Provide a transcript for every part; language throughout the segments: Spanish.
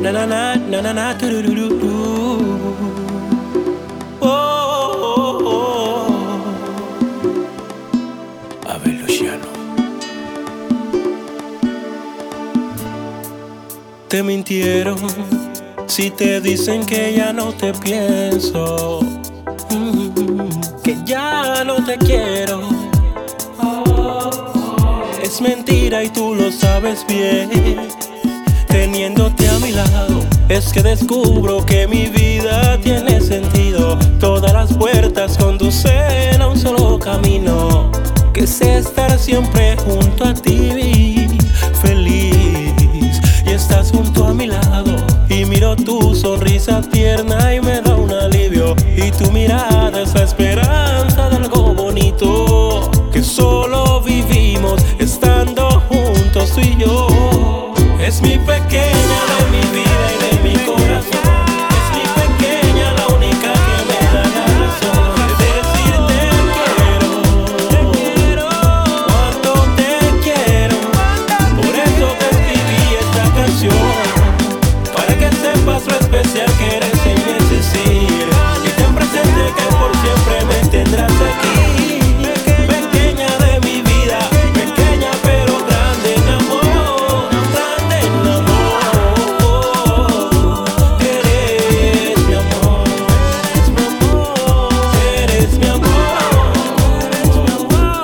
Na na na na na na do do do do. Oh, oh, oh. A ver, Luciano. Te mintieron si te dicen que ya no te pienso, que ya no te quiero. Es mentira y tú lo sabes bien. Teniéndote a mi lado es que descubro que mi vida tiene sentido. Todas las puertas conducen a un solo camino, que es estar siempre junto a ti, feliz. Y estás junto a mi lado y miro tu sonrisa tierna y me da un alivio. Y tu mirada es la esperanza de algo bonito, que solo vivimos estando juntos tú y yo. Es mi pequeña de mi vida y de mi corazón. Es mi pequeña la única que me da la razón de decirte te quiero, cuánto te quiero. Por eso te escribí esta canción, para que sepas lo especial que eres en mi existir. Y ten presente que por siempre me tendrás aquí. Pequeña de mi vida, pequeña pero grande en amor, grande en amor. Eres mi amor, eres mi amor, eres mi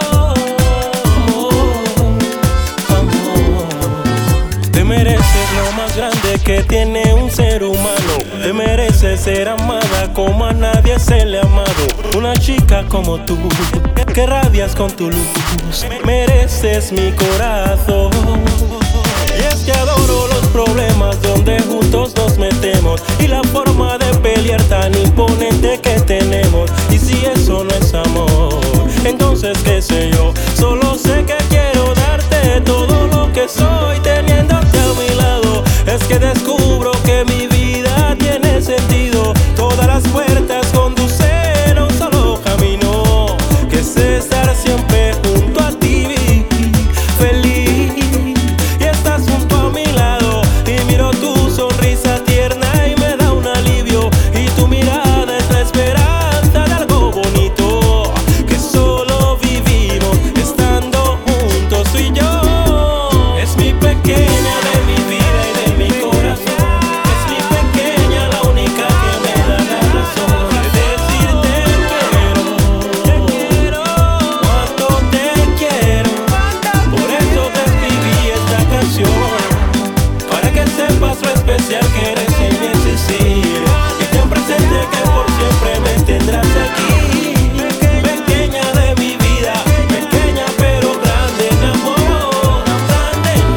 amor. Te mereces lo más grande que tiene un ser humano. Te mereces ser amada como a nadie se le ha amado. Una chica como tú, que radias con tu luz. Mereces mi corazón. Y es que adoro los problemas donde juntos nos metemos, y la forma de pelear tan imponente que tenemos. Y si eso no es amor, entonces qué sé yo. Solo sé que quiero darte todo lo que soy. Teniéndote a mi lado es que descubro que mi vida tiene sentido. Todas las puertas conducen a un solo camino, que es estar siempre junto a ti, feliz. Y estás junto a mi lado y miro tu sonrisa tierna y me da un alivio. Y tu mirada es la esperanza de algo bonito, que solo vivimos estando juntos tú y yo. Es mi pequeña de mi vida y de mi corazón. Es mi pequeña la única que me da la razón de decirte te quiero, cuánto te quiero. Por eso te escribí esta canción, para que sepas lo especial que eres en mi existir. Y ten presente que por siempre me tendrás aquí. Pequeña de mi vida, pequeña pero grande en amor, grande en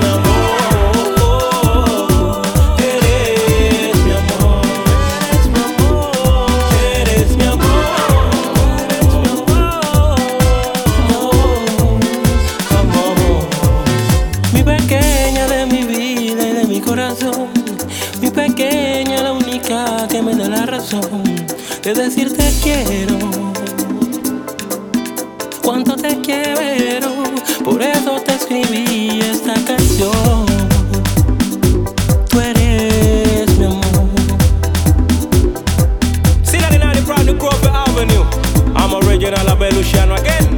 amor. Eres mi amor, eres mi amor, eres mi amor, amor. Mi pequeña de mi vida y de mi corazón. Mi pequeña la única que me da la razón de decirte quiero, cuánto te quiero. Por eso te escribí esta canción. Tú eres mi amor. Cincinnati from the Grove Avenue. I'm original Abel Luciano again.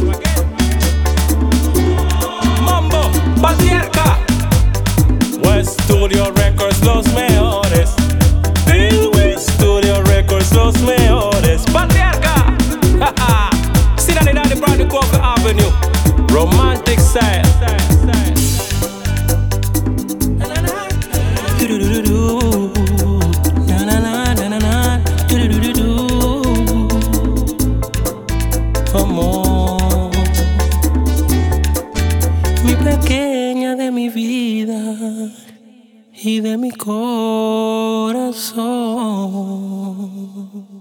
Mambo, Patriarca. West Studio Records, los mejores. Bill West Studio Records, los mejores. Patriarca. Cincinnati from the Grove Avenue. Romantic style. Do-do-do-do. Na na na na na na. Do-do-do-do. Amor, mi pequeña de mi vida y de mi corazón.